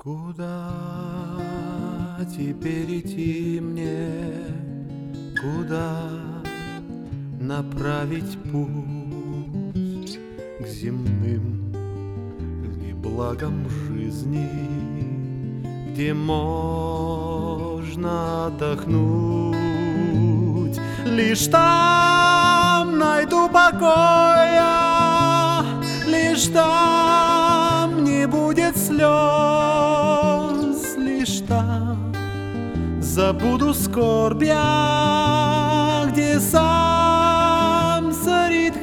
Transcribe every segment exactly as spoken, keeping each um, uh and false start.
Куда теперь идти мне? Куда направить путь? К земным ли благам жизни, где можно отдохнуть? Лишь там найду покоя, лишь там не будет слез, лишь там забуду скорбя, где сам царит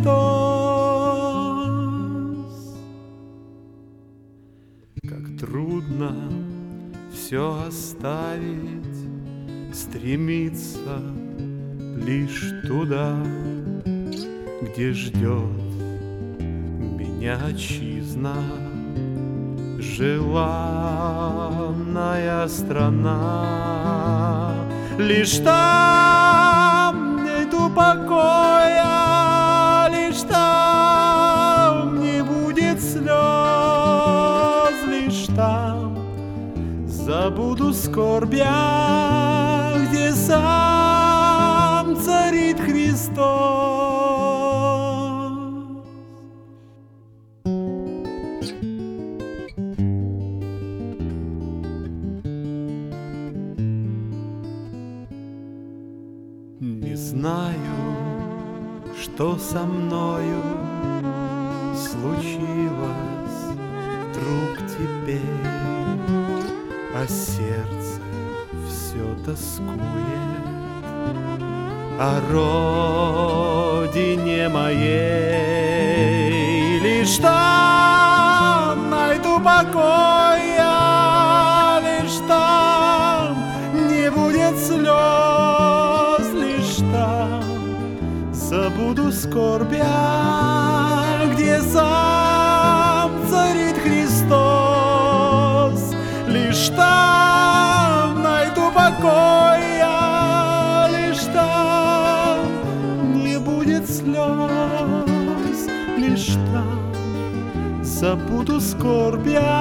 Христос. Как трудно все оставить, стремиться лишь туда, где ждет меня отчизна, желанная страна. Лишь там найду покоя, лишь там не будет слез, лишь там забуду скорбя, где сам царит Христос. Не знаю, что со мною случилось вдруг теперь, а сердце все тоскует о родине моей. Лишь там найду покоя, лишь там не будет слез, лишь там забуду скорбя, где сам царит Христос. Лишь там найду покоя, лишь там не будет слез, лишь там забуду скорбя,